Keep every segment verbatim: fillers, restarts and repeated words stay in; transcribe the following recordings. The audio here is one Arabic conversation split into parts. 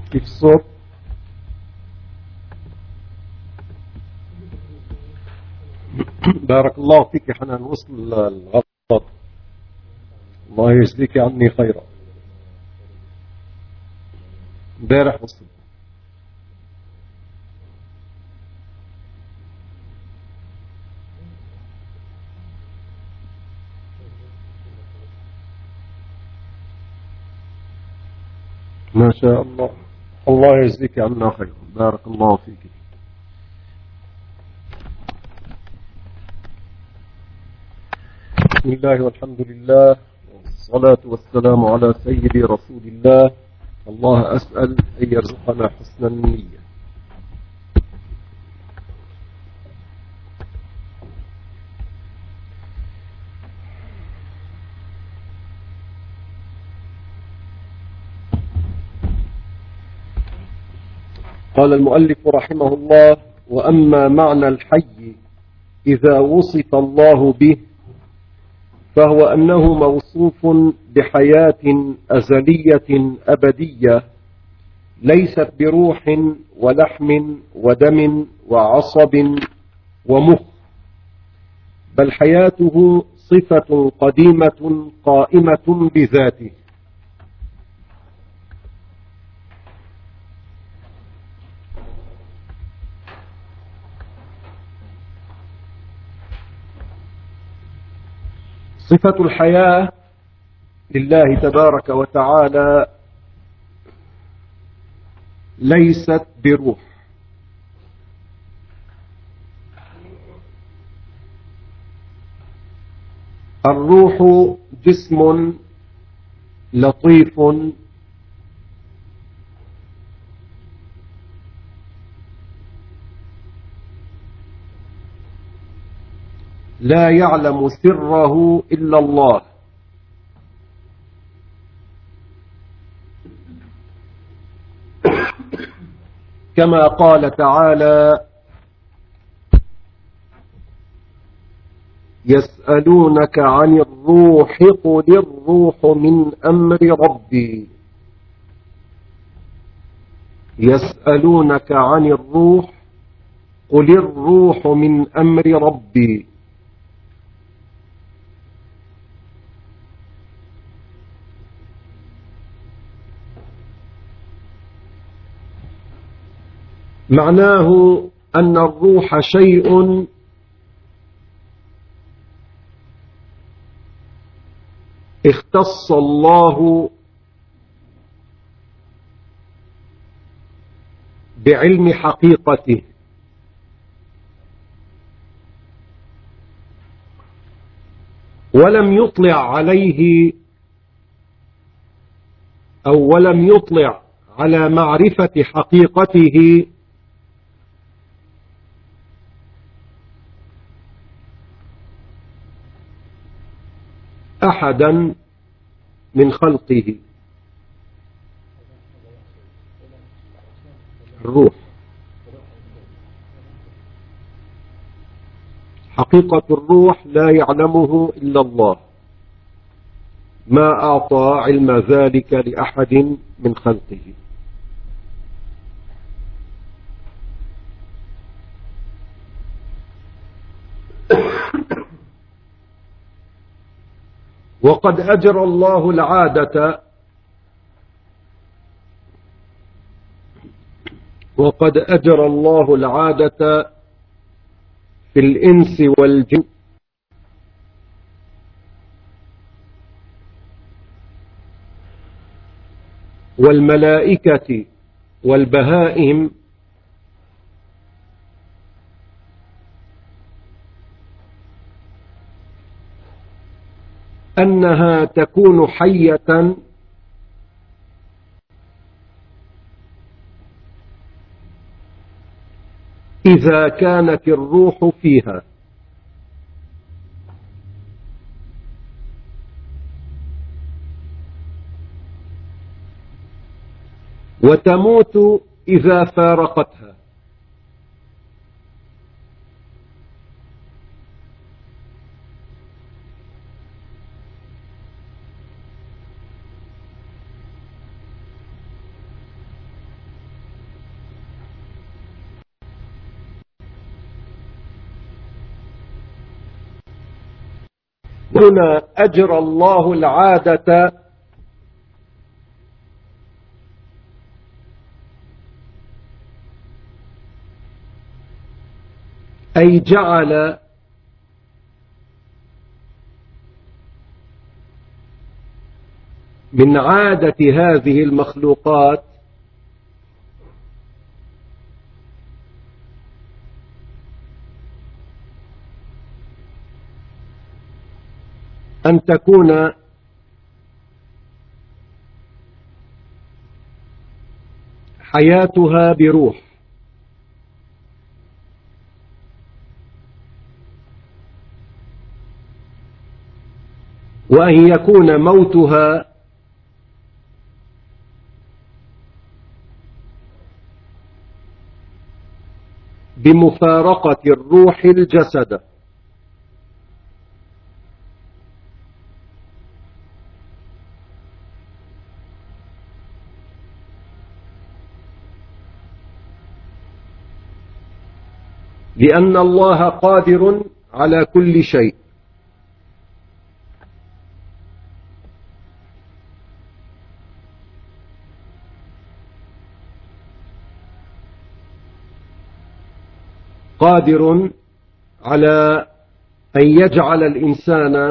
كيف الصوت؟ بارك الله فيك يا حنان. وصل الغلط. الله يجزيك عني خيرا. امبارح وصل. ما شاء الله. الله يجزيك عنا خيرا. بارك الله فيك. بسم الله والحمد لله والصلاة والسلام على سيدي رسول الله. الله أسأل أن يرزقنا حسن النية. قال المؤلف رحمه الله: وأما معنى الحي إذا وصف الله به فهو أنه موصوف بحياة أزلية أبدية ليست بروح ولحم ودم وعصب ومخ، بل حياته صفة قديمة قائمة بذاته. صفة الحياة لله تبارك وتعالى ليست بروح. الروح جسم لطيف لا يعلم سره إلا الله، كما قال تعالى: يسألونك عن الروح قل الروح من أمر ربي. يسألونك عن الروح قل الروح من أمر ربي. معناه أن الروح شيء اختص الله بعلم حقيقته، ولم يطلع عليه أو ولم يطلع على معرفة حقيقته أحدا من خلقه. الروح حقيقة الروح لا يعلمه إلا الله، ما أعطى علم ذلك لأحد من خلقه. وقد أجرى الله العادة وقد أجرى الله العادة في الإنس والجن والملائكة والبهائم أنها تكون حية إذا كانت الروح فيها، وتموت إذا فارقتها. هنا أجرى الله العادة أي جعل من عادة هذه المخلوقات أن تكون حياتها بروح، وأن يكون موتها بمفارقة الروح الجسد. لأن الله قادر على كل شيء، قادر على أن يجعل الإنسان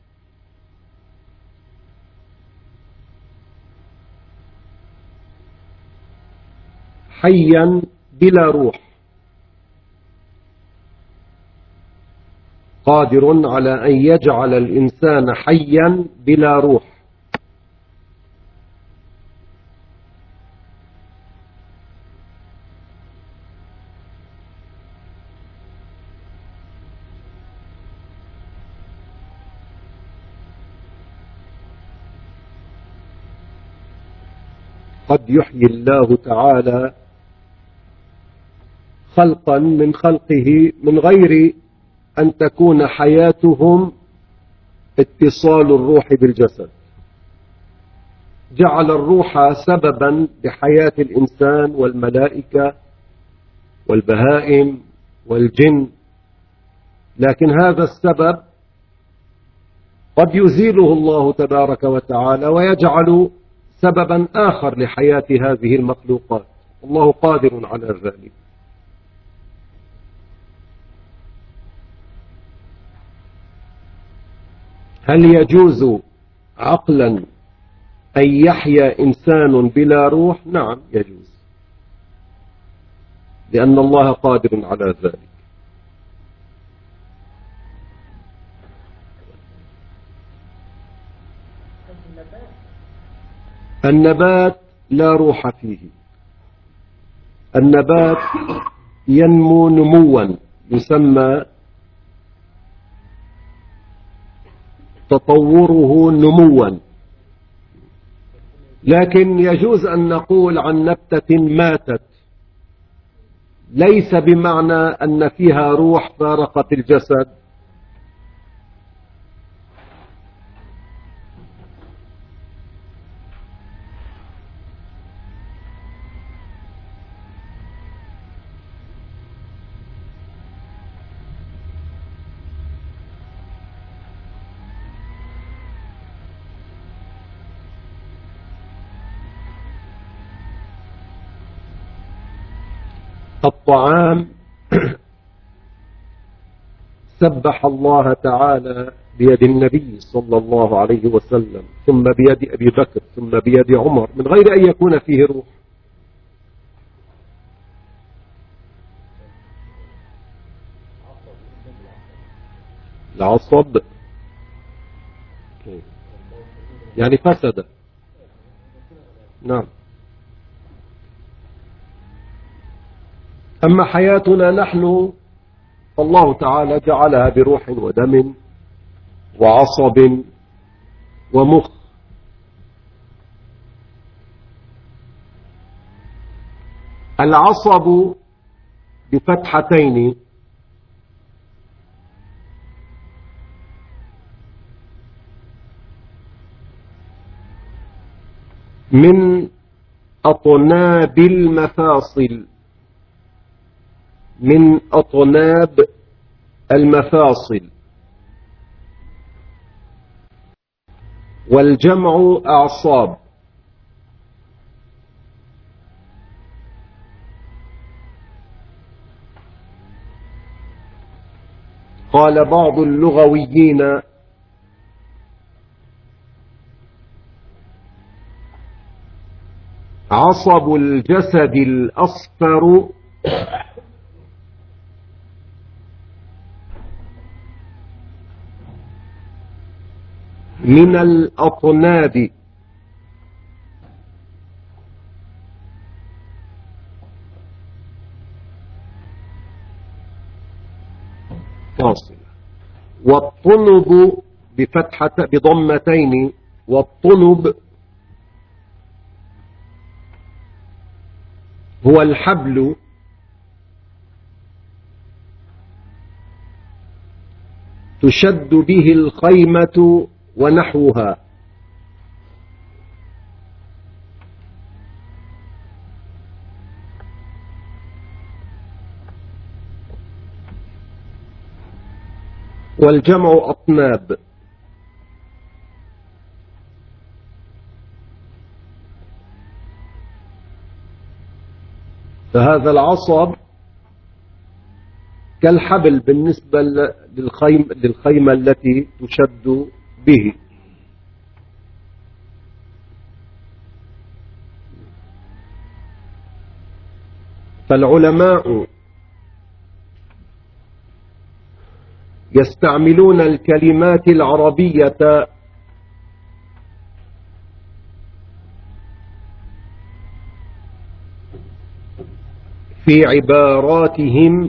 حيا بلا روح، قادر على أن يجعل الإنسان حيا بلا روح. قد يحيي الله تعالى خلقا من خلقه من غير أن تكون حياتهم اتصال الروح بالجسد، جعل الروح سببا لحياة الإنسان والملائكة والبهائم والجن، لكن هذا السبب قد يزيله الله تبارك وتعالى ويجعل سببا آخر لحياة هذه المخلوقات، الله قادر على ذلك. هل يجوز عقلا أن يحيا إنسان بلا روح؟ نعم يجوز، لأن الله قادر على ذلك. النبات لا روح فيه، النبات ينمو نموا يسمى تطوره نموا، لكن يجوز أن نقول عن نبتة ماتت ليس بمعنى أن فيها روح فارقت الجسد، الطعام سبح الله تعالى بيد النبي صلى الله عليه وسلم، ثم بيد أبي بكر، ثم بيد عمر، من غير أن يكون فيه روح. العصب يعني فسد. نعم. أما حياتنا نحن فالله تعالى جعلها بروح ودم وعصب ومخ. العصب بفتحتين من أطناب المفاصل، من أطناب المفاصل، والجمع أعصاب. قال بعض اللغويين: عصب الجسد الأصفر من الأطناب فاصلة، والطنب بفتحة بضمتين، والطنب هو الحبل تشد به الخيمة ونحوها. والجمع أطناب. فهذا العصب كالحبل بالنسبة للخيم للخيمة التي تشد به. فالعلماء يستعملون الكلمات العربية في عباراتهم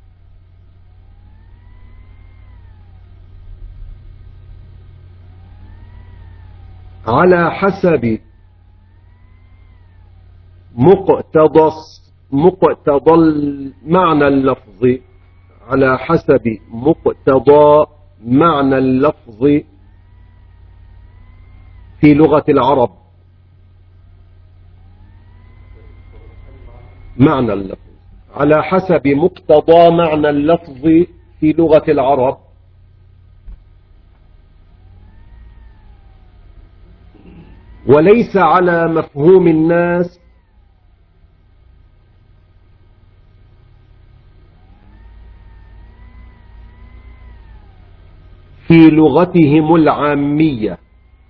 على حسب مقتضى مقتضى المعنى اللفظي، على حسب مقتضى معنى اللفظ في لغة العرب. معنى اللفظ على حسب مقتضى معنى اللفظ في لغة العرب، وليس على مفهوم الناس في لغتهم العامية،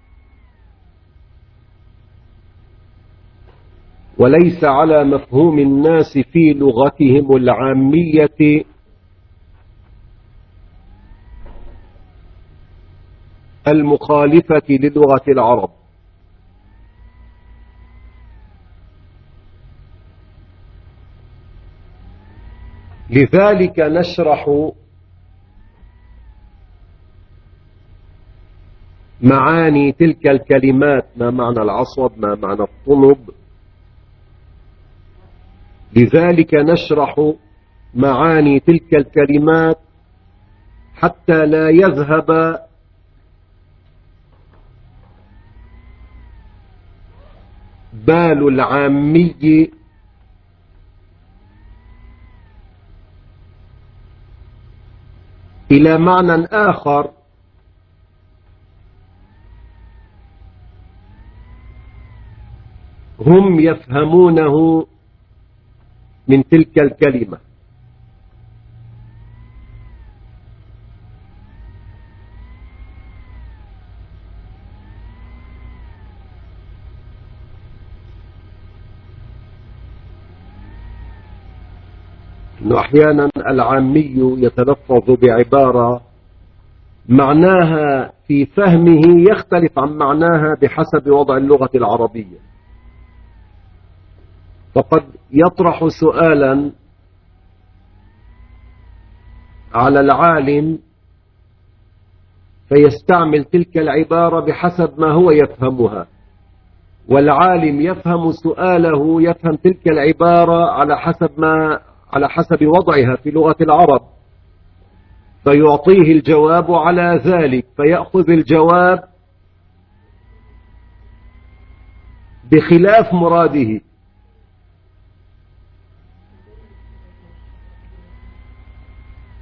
وليس على مفهوم الناس في لغتهم العامية المخالفة للغة العرب. لذلك نشرح معاني تلك الكلمات، ما معنى العصب، ما معنى الطنب. لذلك نشرح معاني تلك الكلمات حتى لا يذهب بال العامي إلى معنى آخر هم يفهمونه من تلك الكلمة. إنه أحيانا العامي يتلفظ بعبارة معناها في فهمه يختلف عن معناها بحسب وضع اللغة العربية، فقد يطرح سؤالا على العالم فيستعمل تلك العبارة بحسب ما هو يفهمها، والعالم يفهم سؤاله يفهم تلك العبارة على حسب ما على حسب وضعها في لغة العرب، فيعطيه الجواب على ذلك، فيأخذ الجواب بخلاف مراده.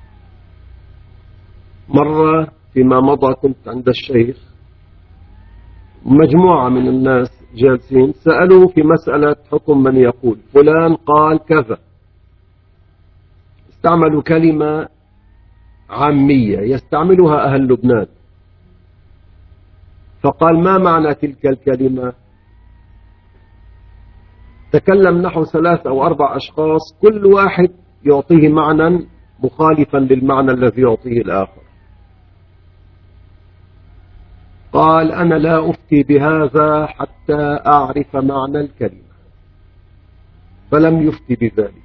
مرة فيما مضى كنت عند الشيخ مجموعة من الناس جالسين سألوا في مسألة حكم من يقول فلان قال كذا، استعملوا كلمة عامية يستعملها أهل لبنان، فقال ما معنى تلك الكلمة؟ تكلم نحو ثلاث أو أربع أشخاص كل واحد يعطيه معنى مخالفا للمعنى الذي يعطيه الآخر. قال أنا لا أفتي بهذا حتى أعرف معنى الكلمة، فلم يفتي بذلك.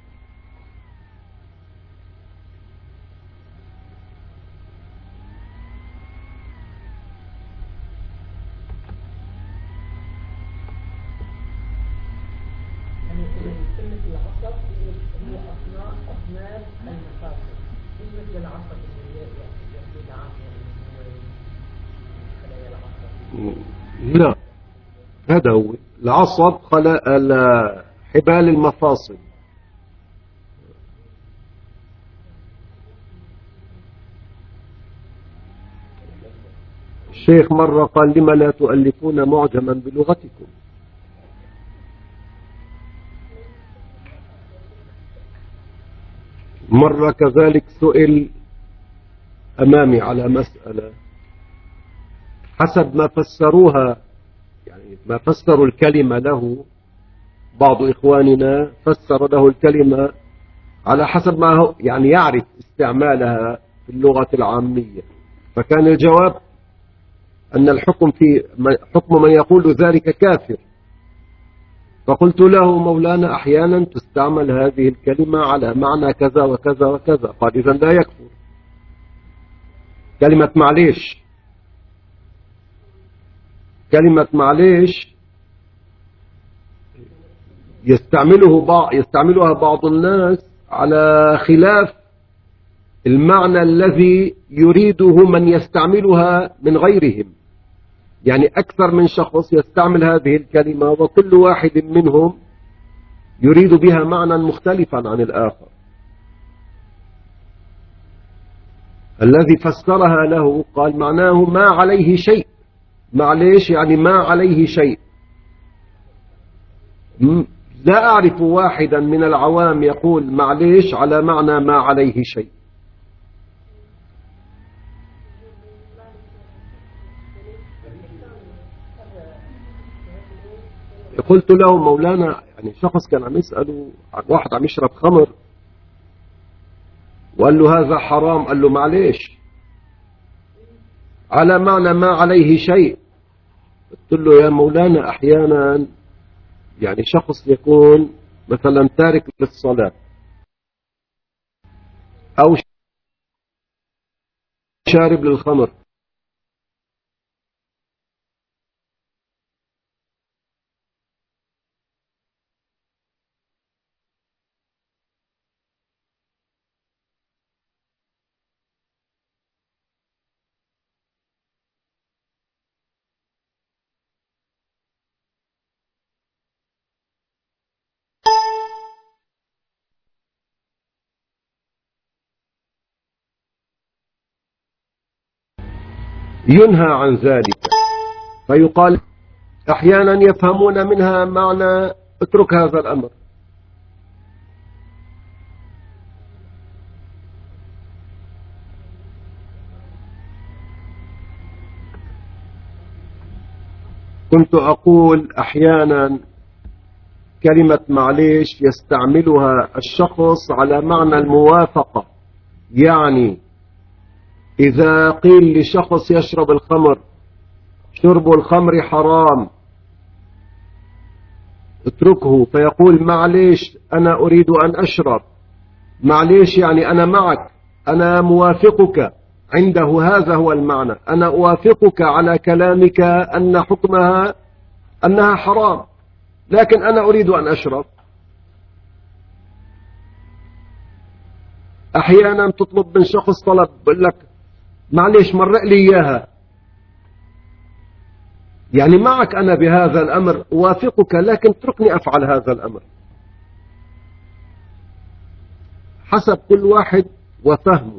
لا، هذا هو العصب، خلق حبال المفاصل. الشيخ مرة قال لما لا تؤلفون معجما بلغتكم؟ مرة كذلك سئل أمامي على مسألة حسب ما فسروها، يعني ما فسروا الكلمة له، بعض إخواننا فسر له الكلمة على حسب ما هو يعني يعرف استعمالها في اللغة العامية، فكان الجواب أن الحكم في حكم من يقول ذلك كافر. فقلت له مولانا أحيانا تستعمل هذه الكلمة على معنى كذا وكذا وكذا. قال إذن لا يكفر. كلمة معليش، كلمة معليش يستعمله بعض يستعملها بعض الناس على خلاف المعنى الذي يريده من يستعملها من غيرهم. يعني أكثر من شخص يستعمل هذه الكلمة وكل واحد منهم يريد بها معنى مختلفا عن الآخر. الذي فسرها له قال معناه ما عليه شيء. معليش يعني ما عليه شيء. لا أعرف واحدا من العوام يقول معليش على معنى ما عليه شيء. قلت له مولانا يعني شخص كان عم يسأله عن واحد عم يشرب خمر وقال له هذا حرام، قال له معليش على معنى ما عليه شيء. قلت له يا مولانا أحيانا يعني شخص يكون مثلا تارك للصلاة أو شارب للخمر، ينهى عن ذلك. فيقال أحيانا يفهمون منها معنى اترك هذا الأمر. كنت أقول أحيانا كلمة معليش يستعملها الشخص على معنى الموافقة. يعني إذا قيل لشخص يشرب الخمر شرب الخمر حرام اتركه، فيقول معليش أنا أريد أن أشرب. معليش يعني أنا معك، أنا موافقك. عنده هذا هو المعنى، أنا أوافقك على كلامك أن حكمها أنها حرام، لكن أنا أريد أن أشرب. أحيانا تطلب من شخص طلب بقول لك معليش مرق لي إياها، يعني معك أنا بهذا الأمر أوافقك لكن اتركني أفعل هذا الأمر. حسب كل واحد وفهمه.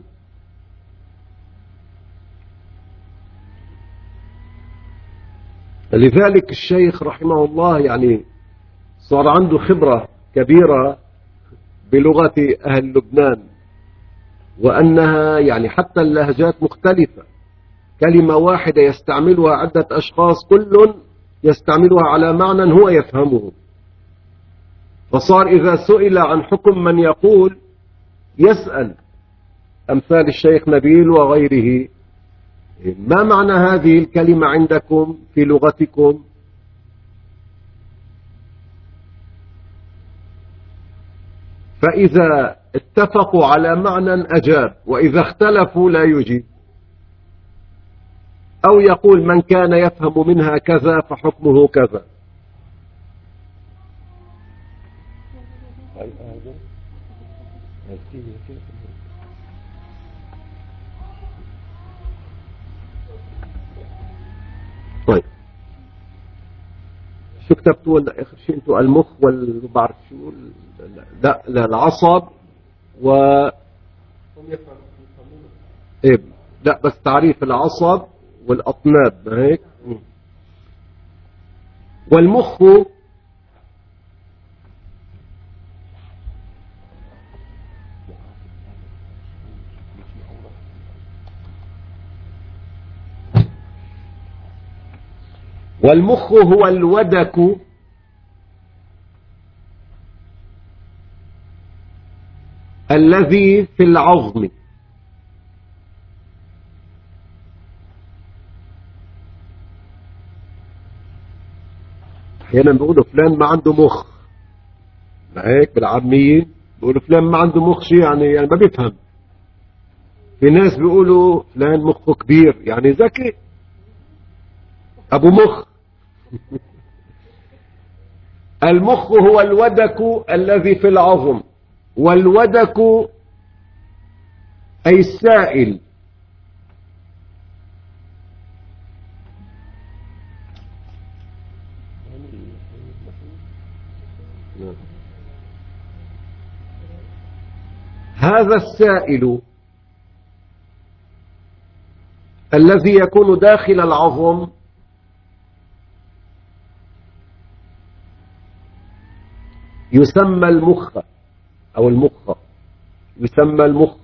لذلك الشيخ رحمه الله يعني صار عنده خبرة كبيرة بلغة أهل لبنان، وأنها يعني حتى اللهجات مختلفة، كلمة واحدة يستعملها عدة أشخاص كل يستعملها على معنى هو يفهمه. فصار إذا سئل عن حكم من يقول يسأل أمثال الشيخ نبيل وغيره: ما معنى هذه الكلمة عندكم في لغتكم؟ فإذا اتفقوا على معنى أجاب، وإذا اختلفوا لا يجيب، أو يقول من كان يفهم منها كذا فحكمه كذا. طيب شو كتبتوا اخر شيء انتوا؟ المخ وال بعرف شو، لا لا العصب و ايه، لا بس تعريف العصب والاطناب، ما هيك؟ والمخ والمخ هو الودك الذي في العظم، احيانا بيقولوا فلان ما عنده مخ، ما هيك بالعامية بيقولوا فلان ما عنده مخ، شيء يعني يعني ما بيفهم. في ناس بيقولوا فلان مخه كبير، يعني ذكي، ابو مخ. المخ هو الودك الذي في العظم، والودك أي السائل. هذا السائل الذي يكون داخل العظم يسمى المخ أو المخ، يسمى المخ.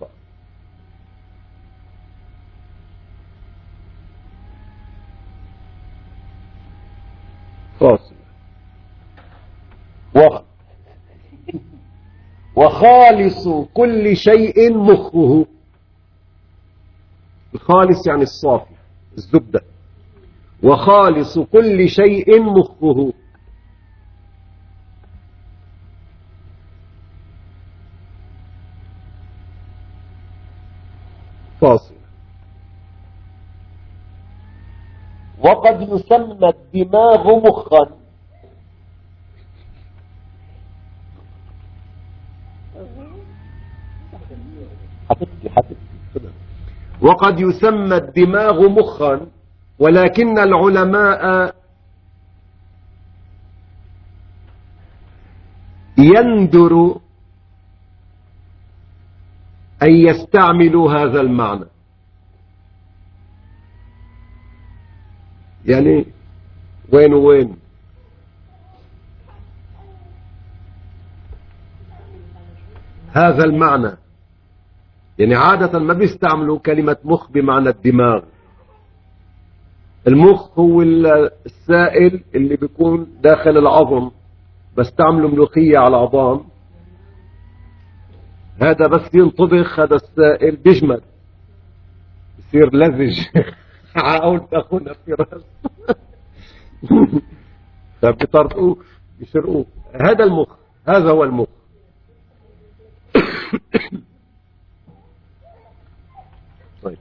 فاصل. وخالص كل شيء مخه. الخالص يعني الصافي، الزبدة. وخالص كل شيء مخه. فاصل. وقد يسمى الدماغ مخا. حبيبتي حبيبتي. وقد يسمى الدماغ مخا، ولكن العلماء يندر أن يستعملوا هذا المعنى. يعني وين وين هذا المعنى، يعني عادة ما بيستعملوا كلمة مخ بمعنى الدماغ. المخ هو السائل اللي بيكون داخل العظم، بستعملوا ملوخية على العظام، هذا بس ينطبخ هذا السائل بيجمد، يصير لزج. عاول تاخذنا في راس. فبيطرقوه بيشرقوه. هذا المخ، هذا هو المخ. طيب.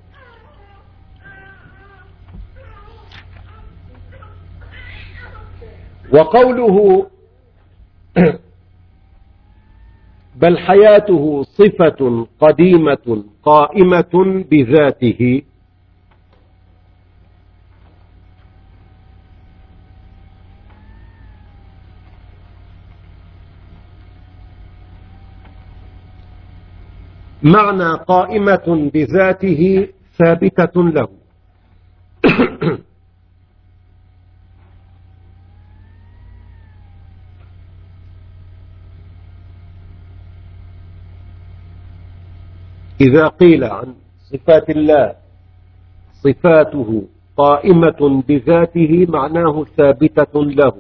وقوله بل حياته صفة قديمة قائمة بذاته، معنى قائمة بذاته ثابتة له. إذا قيل عن صفات الله صفاته قائمة بذاته معناه ثابتة له.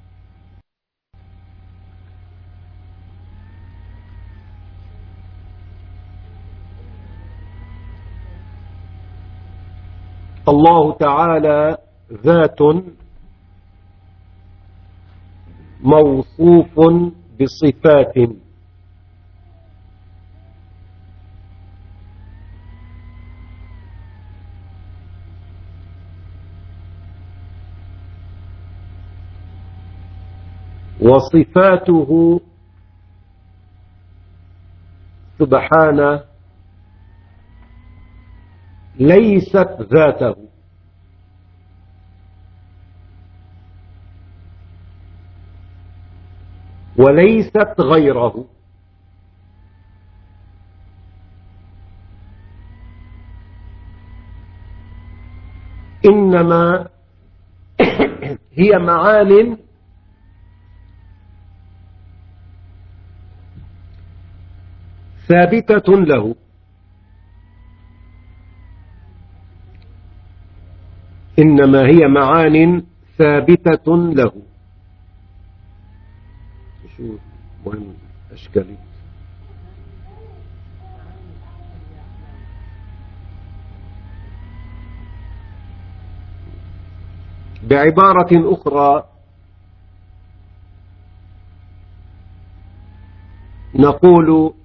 الله تعالى ذات موصوف بصفات، وصفاته سبحانه ليست ذاته، وليست غيره، إنما هي معان ثابتة له، إنما هي معان ثابتة له. شو وين أشكالي؟ بعبارة أخرى نقول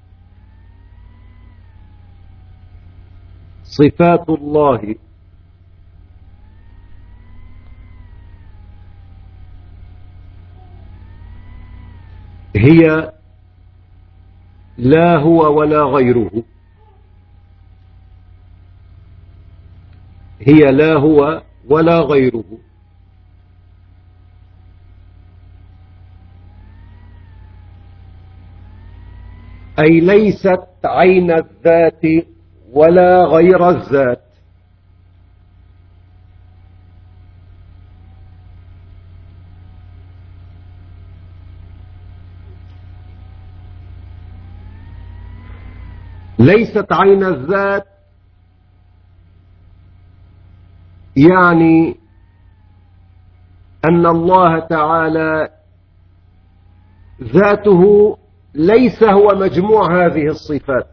صفات الله هي لا هو ولا غيره، هي لا هو ولا غيره، أي ليست عين الذات ولا غير الذات، ليست عين الذات يعني أن الله تعالى ذاته ليس هو مجموع هذه الصفات،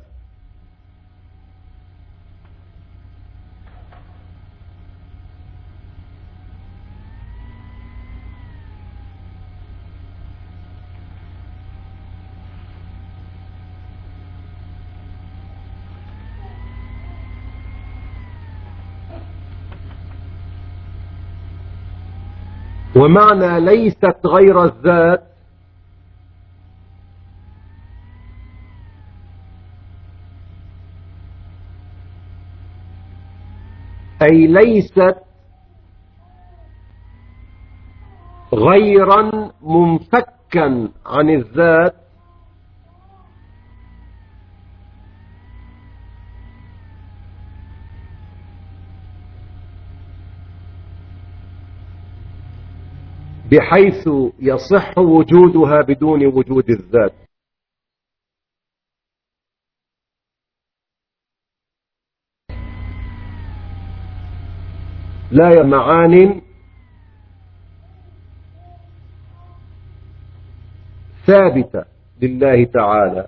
ومعنى ليست غير الذات أي ليست غيرا منفكا عن الذات، بحيث يصح وجودها بدون وجود الذات. لا معان ثابتة لله تعالى،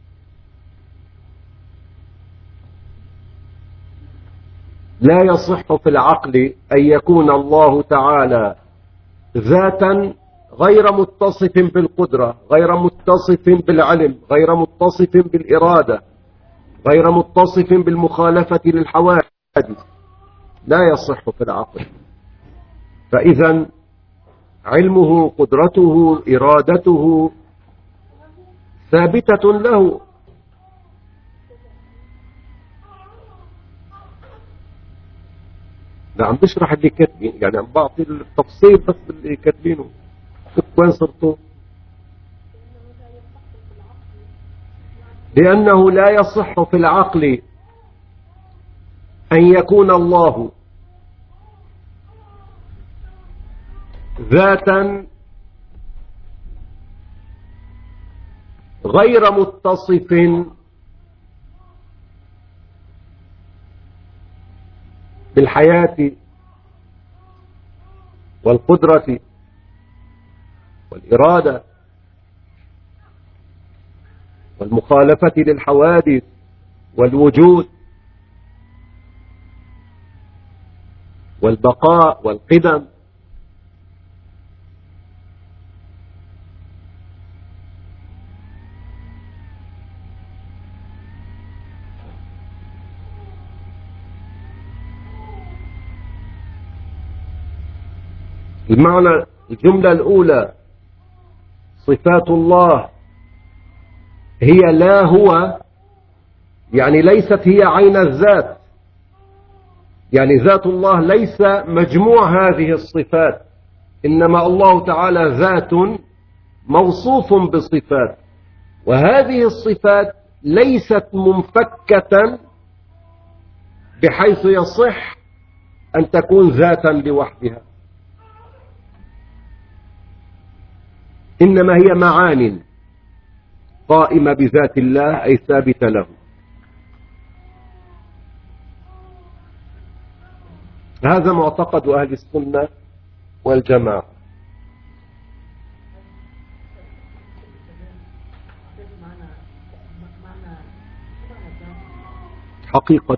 لا يصح في العقل أن يكون الله تعالى ذاتا غير متصف بالقدرة، غير متصف بالعلم، غير متصف بالإرادة، غير متصف بالمخالفة للحوادث، لا يصح في العقل. فإذا علمه، قدرته، إرادته ثابتة له. ده عم بشرح اللي كاتبين، يعني عم بعطي التفصيل بس اللي كاتبينه. وين صرتوا؟ لأنه لا يصح في العقل أن يكون الله ذاتا غير متصف بالحياة والقدرة والإرادة والمخالفة للحوادث والوجود والبقاء والقدم. المعنى الجملة الأولى صفات الله هي لا هو، يعني ليست هي عين الذات، يعني ذات الله ليس مجموع هذه الصفات، إنما الله تعالى ذات موصوف بصفات، وهذه الصفات ليست منفكة بحيث يصح أن تكون ذاتا لوحدها، إنما هي معان قائمة بذات الله أي ثابتة له. هذا معتقد أهل السنة والجماعة. حقيقة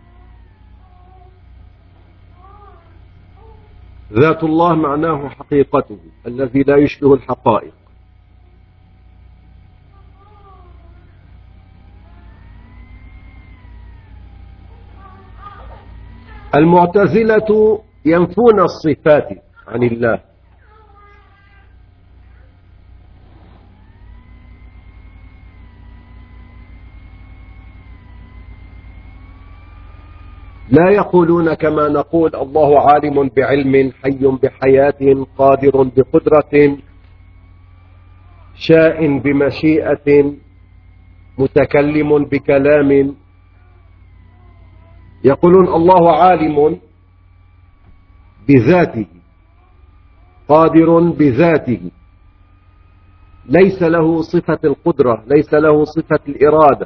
ذات الله معناه حقيقته الذي لا يشبه الحقائق. المعتزلة ينفون الصفات عن الله، لا يقولون كما نقول الله عالم بعلم، حي بحياة، قادر بقدرة، شاء بمشيئة، متكلم بكلام. يقولون الله عالم بذاته، قادر بذاته، ليس له صفة القدرة، ليس له صفة الإرادة.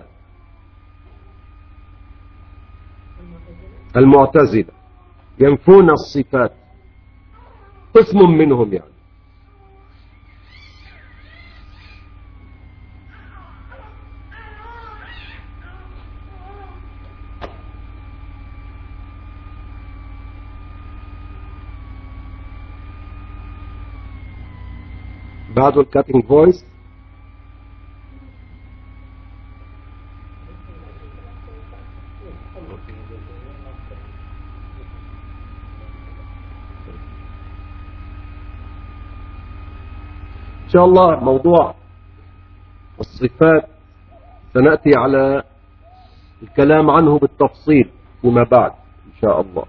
المعتزلة ينفون الصفات، قسم منهم يعني. بعد الكاتنج فويس إن شاء الله. موضوع الصفات سنأتي على الكلام عنه بالتفصيل فيما بعد إن شاء الله.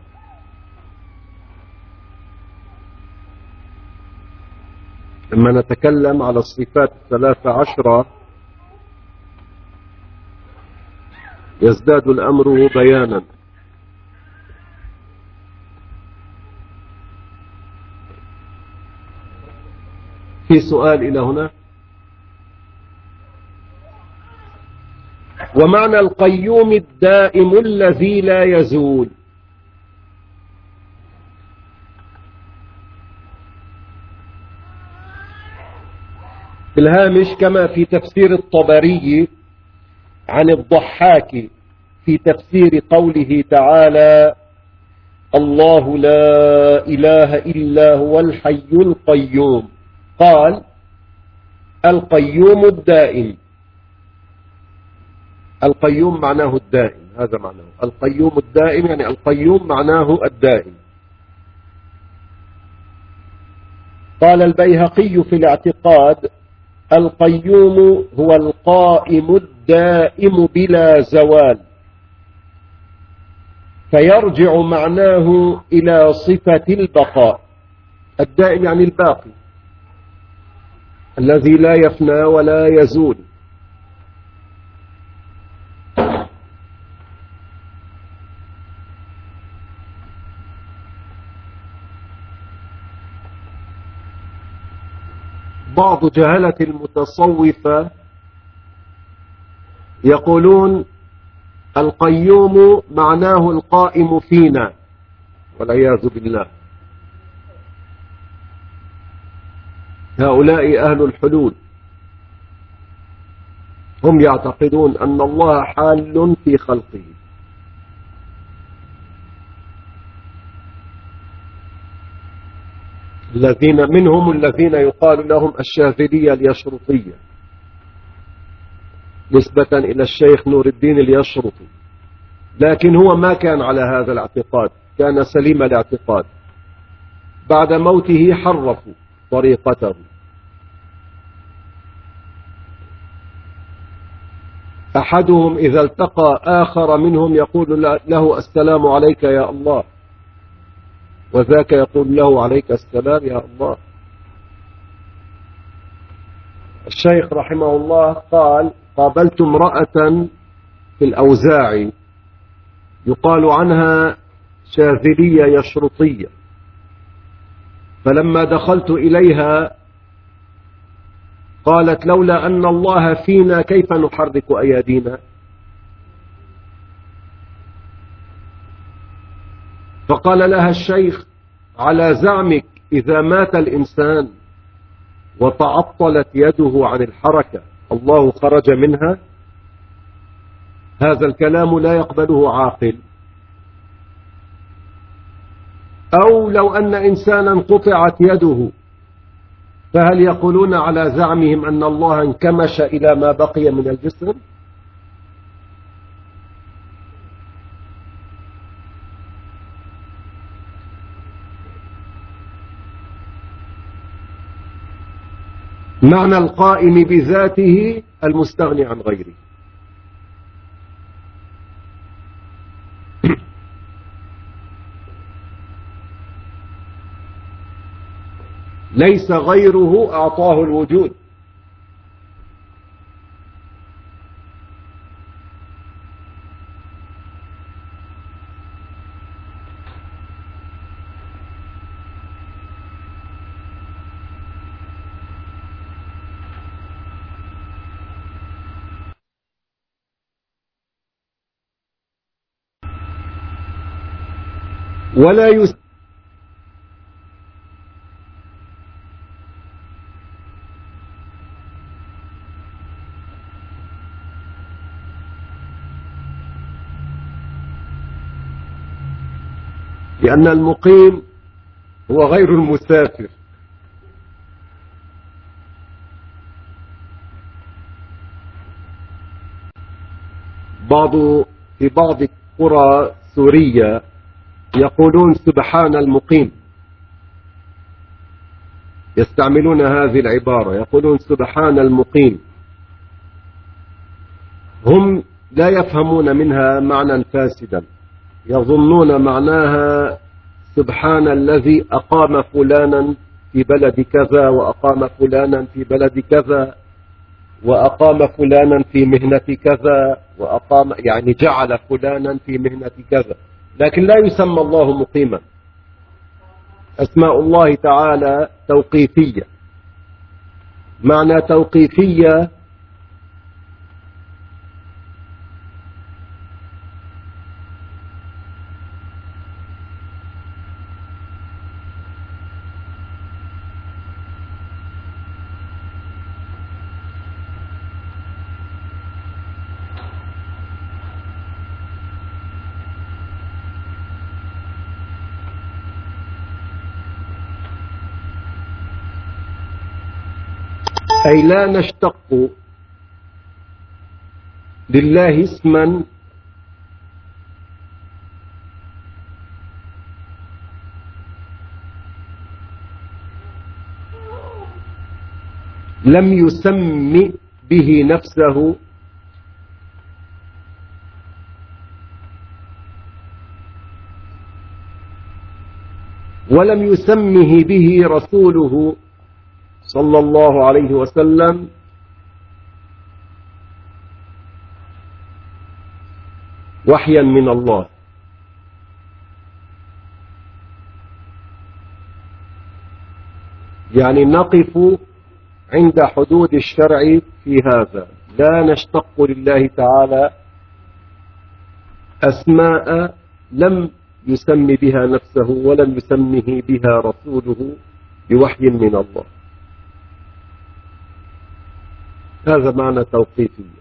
لما نتكلم على الصفات الثلاثة عشرة يزداد الأمر بيانا. في سؤال إلى هنا؟ ومعنى القيوم الدائم الذي لا يزول. في الهامش كما في تفسير الطبري عن الضحاك في تفسير قوله تعالى الله لا إله إلا هو الحي القيوم، قال القيوم الدائم. القيوم معناه الدائم، هذا معناه القيوم الدائم، يعني القيوم معناه الدائم. قال البيهقي في الاعتقاد القيوم هو القائم الدائم بلا زوال، فيرجع معناه إلى صفة البقاء. الدائم يعني الباقي الذي لا يفنى ولا يزول. بعض جهلة المتصوفة يقولون القيوم معناه القائم فينا، والعياذ بالله. هؤلاء أهل الحلول، هم يعتقدون أن الله حال في خلقه. الذين منهم الذين يقال لهم الشاذلية اليشرطية نسبة إلى الشيخ نور الدين اليشرطي، لكن هو ما كان على هذا الاعتقاد، كان سليم الاعتقاد. بعد موته حرفوا طريقته. أحدهم إذا التقى آخر منهم يقول له السلام عليك يا الله، وذاك يقول له عليك السلام يا الله. الشيخ رحمه الله قال: قابلت امرأة في الأوزاعي يقال عنها شاذلية يشرطية، فلما دخلت إليها قالت: لولا أن الله فينا كيف نحرك أيادينا؟ فقال لها الشيخ: على زعمك إذا مات الإنسان وتعطلت يده عن الحركة الله خرج منها؟ هذا الكلام لا يقبله عاقل. أو لو أن إنسانا قطعت يده، فهل يقولون على زعمهم أن الله انكمش إلى ما بقي من الجسم؟ معنى القائم بذاته المستغني عن غيره. ليس غيره أعطاه الوجود. ولا يس لأن المقيم هو غير المسافر. بعض في بعض قرى سوريا يقولون سبحان المقيم، يستعملون هذه العبارة، يقولون سبحان المقيم. هم لا يفهمون منها معنى فاسدا، يظنون معناها سبحان الذي أقام فلانا في بلد كذا، وأقام فلانا في بلد كذا، وأقام فلانا في مهنة كذا، وأقام يعني جعل فلانا في مهنة كذا، لكن لا يسمى الله مقيما. أسماء الله تعالى توقيفية. معنى توقيفية أي لا نشتق لله اسما لم يسم به نفسه ولم يسمه به رسوله صلى الله عليه وسلم وحيا من الله. يعني نقف عند حدود الشرع في هذا، لا نشتق لله تعالى أسماء لم يسمي بها نفسه ولم يسمه بها رسوله بوحي من الله. هذا معنى توقيفية.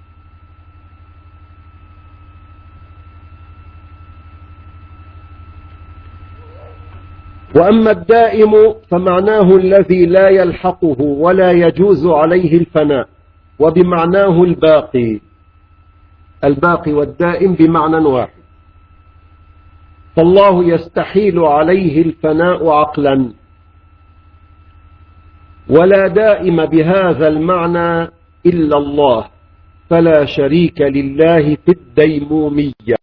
وأما الدائم فمعناه الذي لا يلحقه ولا يجوز عليه الفناء، وبمعناه الباقي. الباقي والدائم بمعنى واحد، فالله يستحيل عليه الفناء عقلا، ولا دائم بهذا المعنى إلا الله، فلا شريك لله في الديمومية،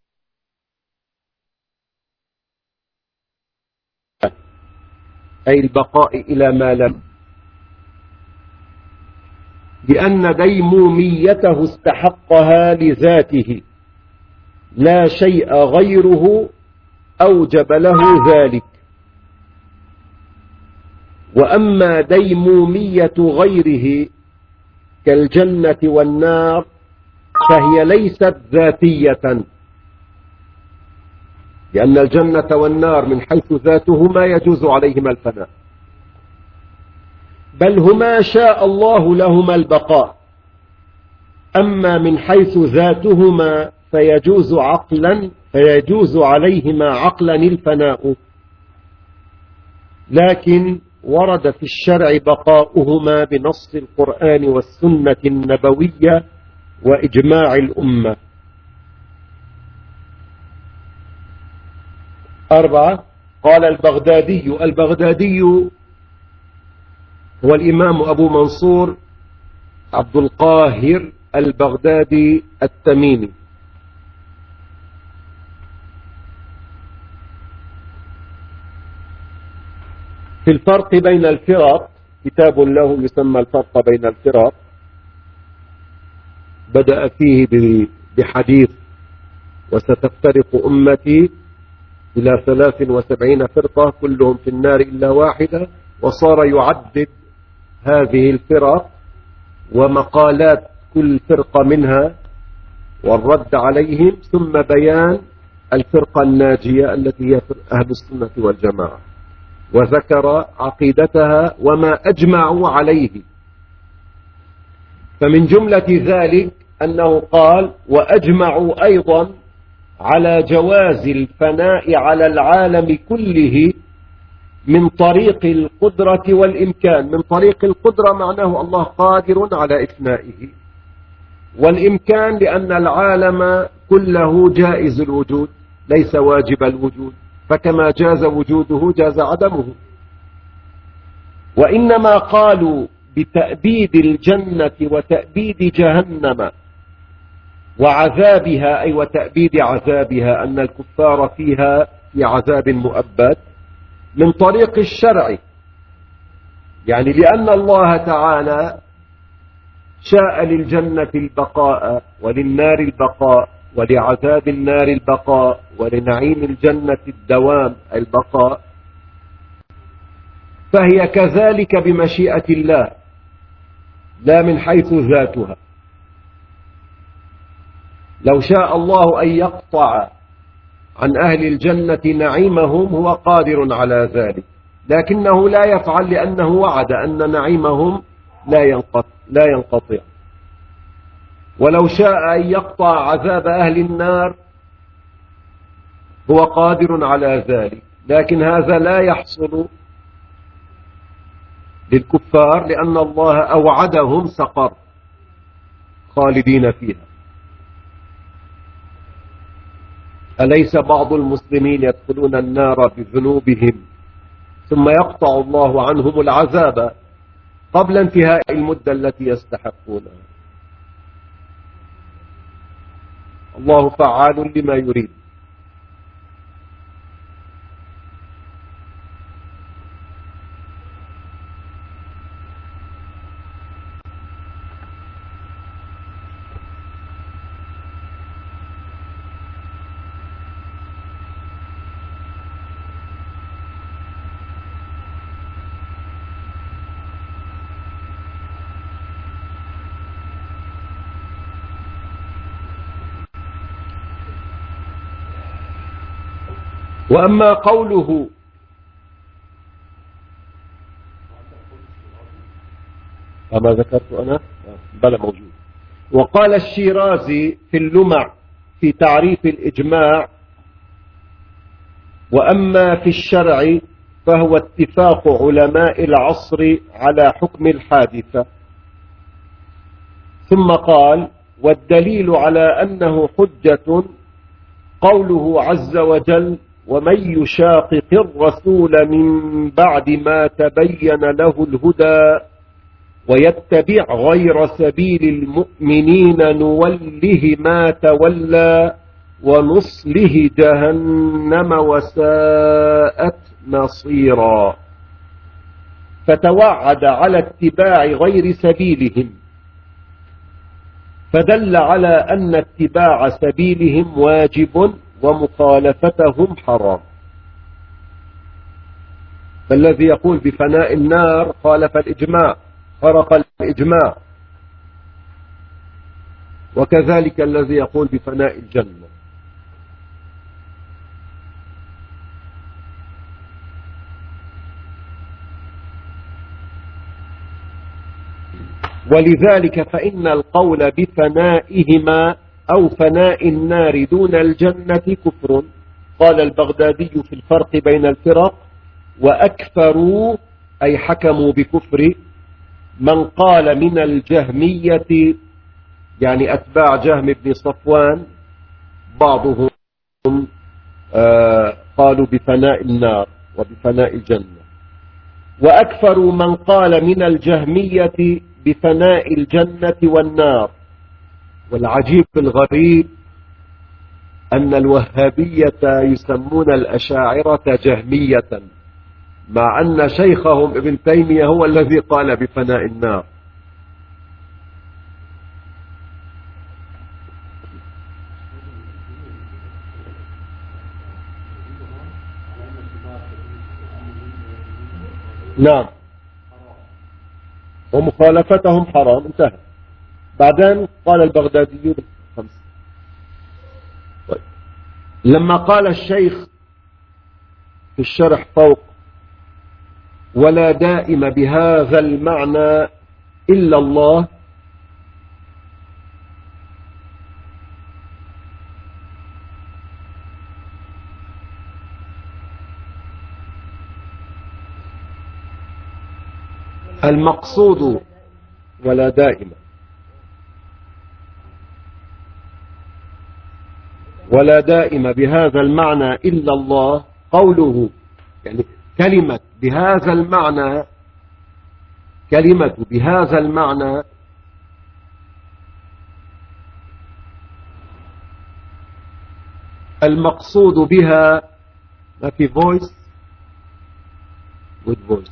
أي البقاء إلى ما لم، لأن ديموميته استحقها لذاته، لا شيء غيره أوجب له ذلك. وأما ديمومية غيره كالجنة والنار فهي ليست ذاتية، لأن الجنة والنار من حيث ذاتهما يجوز عليهما الفناء، بل هما شاء الله لهما البقاء. أما من حيث ذاتهما فيجوز عقلا فيجوز عليهما عقلا الفناء، لكن ورد في الشرع بقاؤهما بنص القرآن والسنة النبوية وإجماع الأمة. أربعة. قال البغدادي، البغدادي هو الإمام أبو منصور عبد القاهر البغدادي التميمي، في الفرق بين الفرق، كتاب له يسمى الفرق بين الفرق، بدأ فيه بحديث وستفترق أمتي إلى ثلاث وسبعين فرقة كلهم في النار إلا واحدة، وصار يعدد هذه الفرق ومقالات كل فرقة منها والرد عليهم، ثم بيان الفرقة الناجية التي هي أهل السنة والجماعة، وذكر عقيدتها وما أجمعوا عليه. فمن جملة ذلك أنه قال: وأجمعوا أيضا على جواز الفناء على العالم كله من طريق القدرة والإمكان. من طريق القدرة معناه الله قادر على إفنائه، والإمكان لأن العالم كله جائز الوجود ليس واجب الوجود، فكما جاز وجوده جاز عدمه. وإنما قالوا بتأبيد الجنة وتأبيد جهنم وعذابها، أي وتأبيد عذابها، أن الكفار فيها في عذاب مؤبد، من طريق الشرع، يعني لأن الله تعالى شاء للجنة البقاء وللنار البقاء ولعذاب النار البقاء ولنعيم الجنة الدوام البقاء، فهي كذلك بمشيئة الله لا من حيث ذاتها. لو شاء الله أن يقطع عن أهل الجنة نعيمهم هو قادر على ذلك، لكنه لا يفعل لأنه وعد أن نعيمهم لا ينقطع, لا ينقطع. ولو شاء أن يقطع عذاب أهل النار هو قادر على ذلك، لكن هذا لا يحصل للكفار لأن الله أوعدهم سقر خالدين فيها. أليس بعض المسلمين يدخلون النار بذنوبهم ثم يقطع الله عنهم العذاب قبل انتهاء المدة التي يستحقونها؟ الله فعال لما يريد. وأما قوله أما ذكرت أنا بلا موجود. وقال الشيرازي في اللمع في تعريف الإجماع: وأما في الشرع فهو اتفاق علماء العصر على حكم الحادثة. ثم قال: والدليل على أنه حجة قوله عز وجل: ومن يشاقق الرسول من بعد ما تبين له الهدى ويتبع غير سبيل المؤمنين نوله ما تولى ونصله جهنم وساءت مصيرا. فتوعد على اتباع غير سبيلهم، فدل على أن اتباع سبيلهم واجب ومخالفتهم حرام. فالذي يقول بفناء النار خالف الإجماع، خرق الإجماع. وكذلك الذي يقول بفناء الجنة. ولذلك فإن القول بفنائهما أو فناء النار دون الجنة كفر. قال البغدادي في الفرق بين الفرق: وأكثروا أي حكموا بكفر من قال من الجهمية، يعني أتباع جهم بن صفوان، بعضهم آه قالوا بفناء النار وبفناء الجنة، وأكثروا من قال من الجهمية بفناء الجنة والنار. والعجيب الغريب أن الوهابية يسمون الأشاعرة جهمية، مع أن شيخهم ابن تيمية هو الذي قال بفناء النار. نعم، ومخالفتهم حرام. انتهى. بعدين قال البغدادي خمسة. طيب. لما قال الشيخ في الشرح فوق: ولا دائم بهذا المعنى إلا الله، المقصود ولا دائم ولا دائم بهذا المعنى إلا الله، قوله يعني كلمة بهذا المعنى، كلمة بهذا المعنى المقصود بها، ما في voice with voice.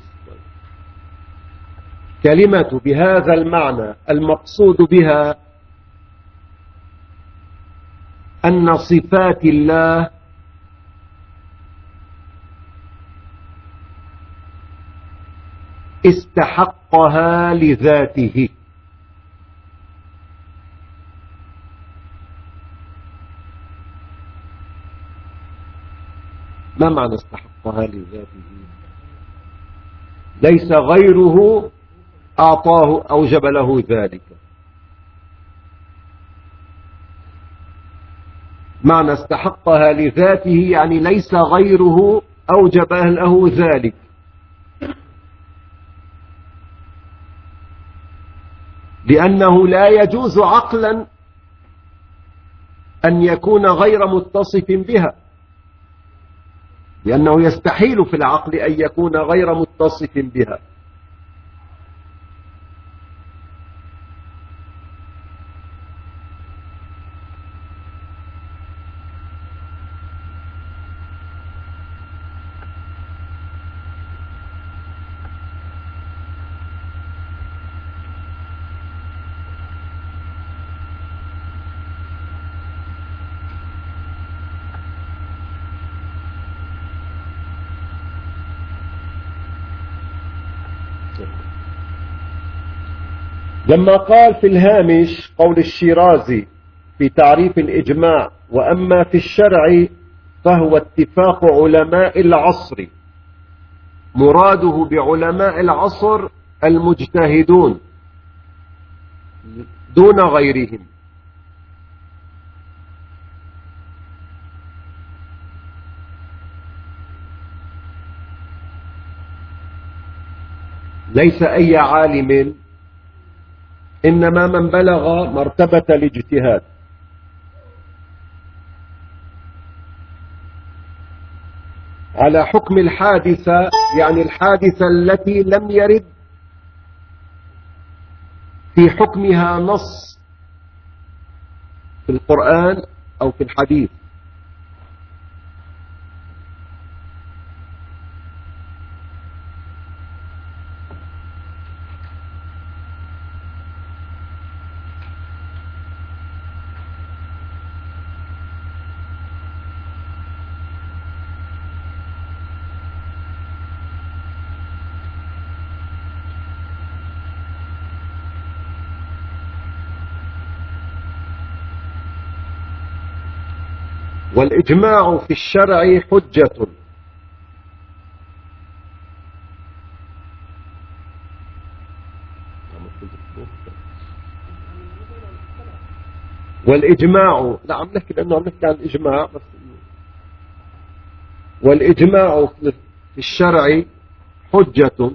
كلمة بهذا المعنى المقصود بها أن صفات الله استحقها لذاته. ما معنى استحقها لذاته؟ ليس غيره أعطاه أوجب له ذلك. معنى استحقها لذاته يعني ليس غيره أوجب له ذلك. لأنه لا يجوز عقلا أن يكون غير متصف بها، لأنه يستحيل في العقل أن يكون غير متصف بها. لما قال في الهامش قول الشيرازي في تعريف الإجماع: وأما في الشرع فهو اتفاق علماء العصر. مراده بعلماء العصر المجتهدون دون غيرهم. ليس أي عالم، إنما من بلغ مرتبة الاجتهاد. على حكم الحادثة، يعني الحادثة التي لم يرد في حكمها نص في القرآن أو في الحديث. والإجماع في الشرع حجة. والإجماع، لا عم نحكي لأنه عم نحكي عن الإجماع بس. والإجماع في الشرع حجة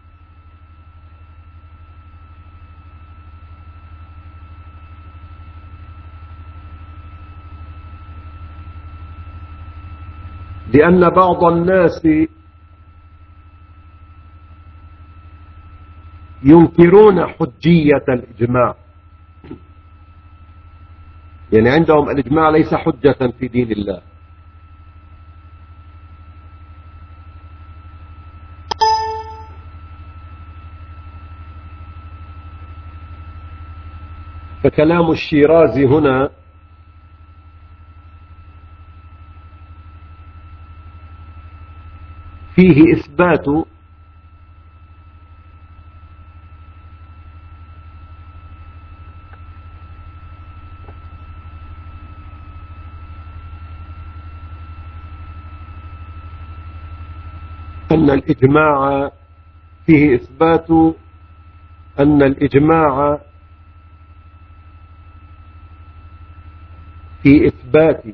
لأن بعض الناس ينكرون حجية الإجماع، يعني عندهم الإجماع ليس حجة في دين الله. فكلام الشيرازي هنا فيه إثبات أن الإجماع فيه إثبات أن الإجماع في إثبات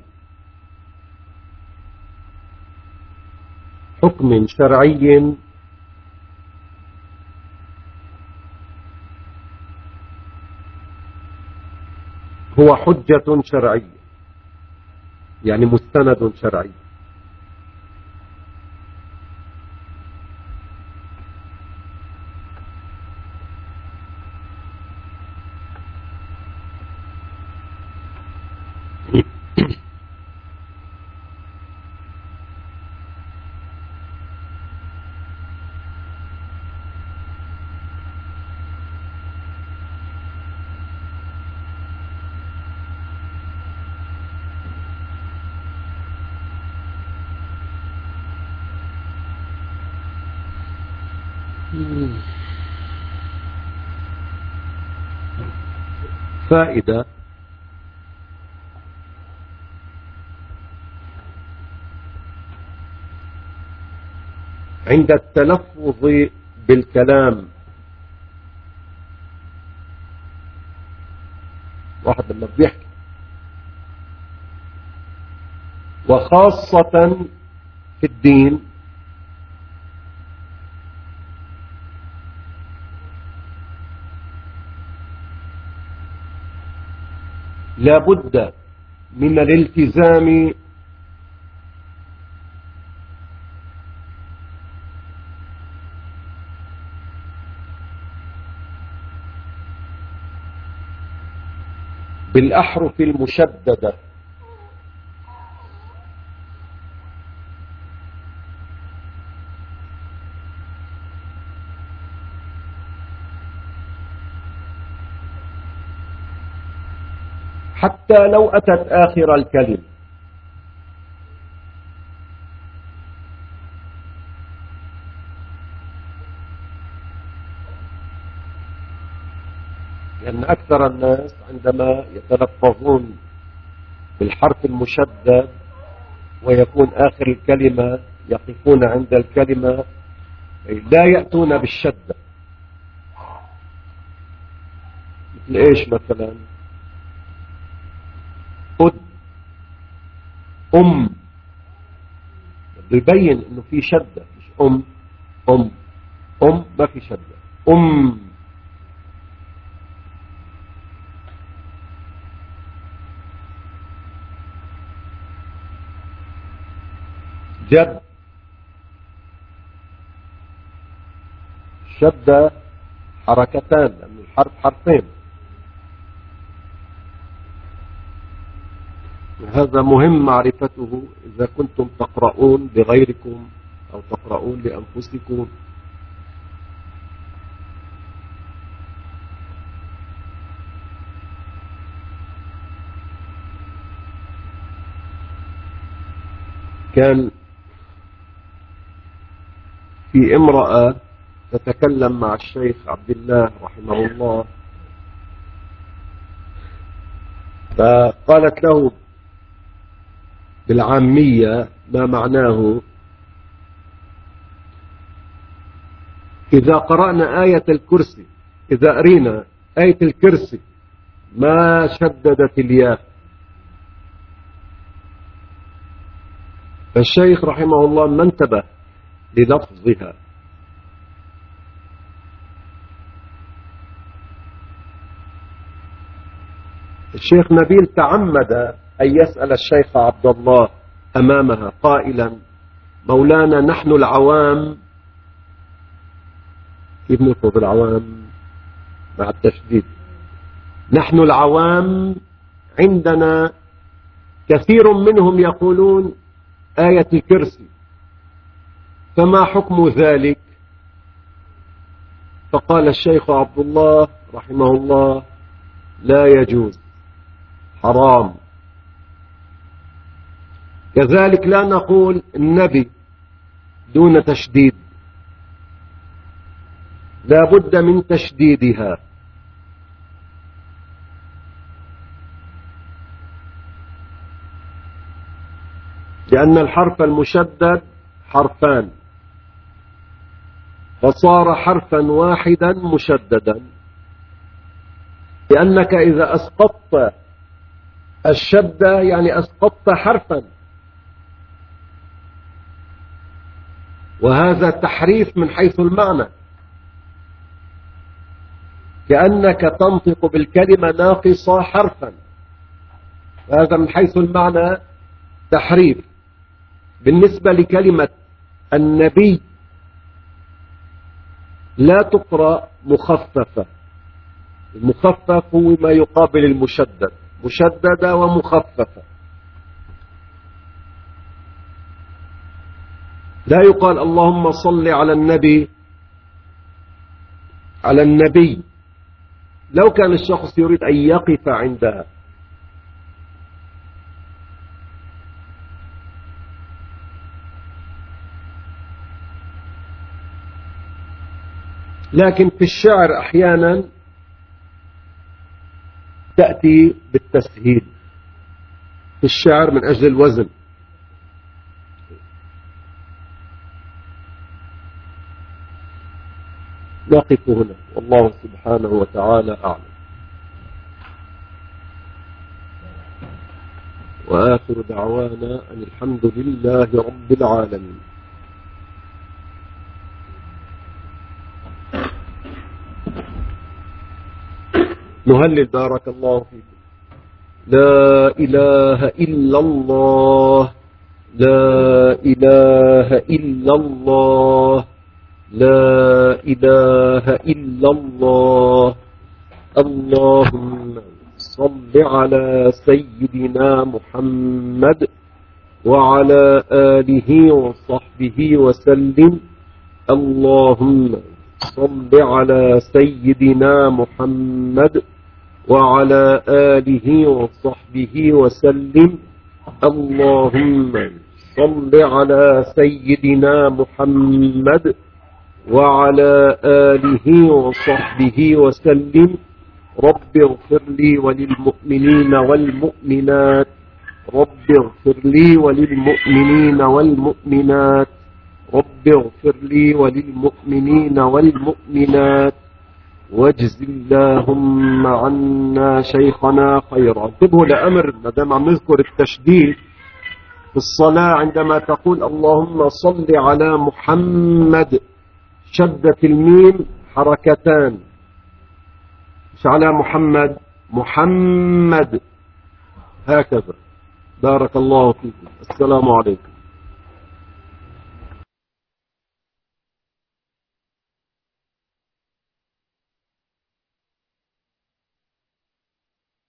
حكم شرعي هو حجة شرعية، يعني مستند شرعي. فائدة: عند التلفظ بالكلام، واحد لما بيحكي، وخاصة في الدين، لا بد من الالتزام بالأحرف المشددة حتى لو أتت آخر الكلمة. لأن أكثر الناس عندما يتلفظون بالحرف المشدد ويكون آخر الكلمة يقفون عند الكلمة، لا يأتون بالشدة. مثل إيش مثلا؟ أد، أم، بده يبين إنه في شدة، مش أم أم أم ما في شدة. أم، جد، شدة حركتان لأن الحرف حرفين. هذا مهم معرفته إذا كنتم تقرؤون بغيركم أو تقرؤون لأنفسكم. كان في امرأة تتكلم مع الشيخ عبد الله رحمه الله، فقالت له بالعامية ما معناه: إذا قرأنا آية الكرسي، إذا قرينا آية الكرسي ما شددت الياء. فالشيخ رحمه الله ما انتبه للفظها، الشيخ نبيل تعمد أن يسأل الشيخ عبد الله أمامها قائلا: مولانا نحن العوام، كيف نلفظ العوام مع التشديد؟ نحن العوام عندنا كثير منهم يقولون آية الكرسي، فما حكم ذلك؟ فقال الشيخ عبد الله رحمه الله: لا يجوز، حرام. كذلك لا نقول النبي دون تشديد، لا بد من تشديدها. لأن الحرف المشدد حرفان، فصار حرفا واحدا مشددا. لأنك إذا أسقطت الشدة يعني أسقطت حرفا، وهذا تحريف من حيث المعنى، كأنك تنطق بالكلمة ناقصة حرفا، هذا من حيث المعنى تحريف. بالنسبة لكلمة النبي لا تقرأ مخففة، المخفف هو ما يقابل المشدد، مشددة ومخففة. لا يقال اللهم صل على النبي على النبي لو كان الشخص يريد أن يقف عندها. لكن في الشعر أحيانا تأتي بالتسهيل، في الشعر من أجل الوزن. نقف هنا، والله سبحانه وتعالى أعلم. وآخر دعوانا أن الحمد لله رب العالمين. نهلل بارك الله فيكم. لا إله إلا الله، لا إله إلا الله، لا إله إلا الله. اللهم صل على سيدنا محمد وعلى آله وصحبه وسلم. اللهم صل على سيدنا محمد وعلى آله وصحبه وسلم. اللهم صل على سيدنا محمد وعلى آله وصحبه وسلم. رب اغفر لي وللمؤمنين والمؤمنات، رب اغفر لي وللمؤمنين والمؤمنات رب اغفر لي وللمؤمنين والمؤمنات واجز اللهم عنا شيخنا خيرا. انتبهوا لأمر ما دام عم نذكر التشديد في الصلاة، عندما تقول اللهم صل على محمد شدة الميم حركتان، مش على محمد، محمد هكذا. بارك الله فيكم. السلام عليكم.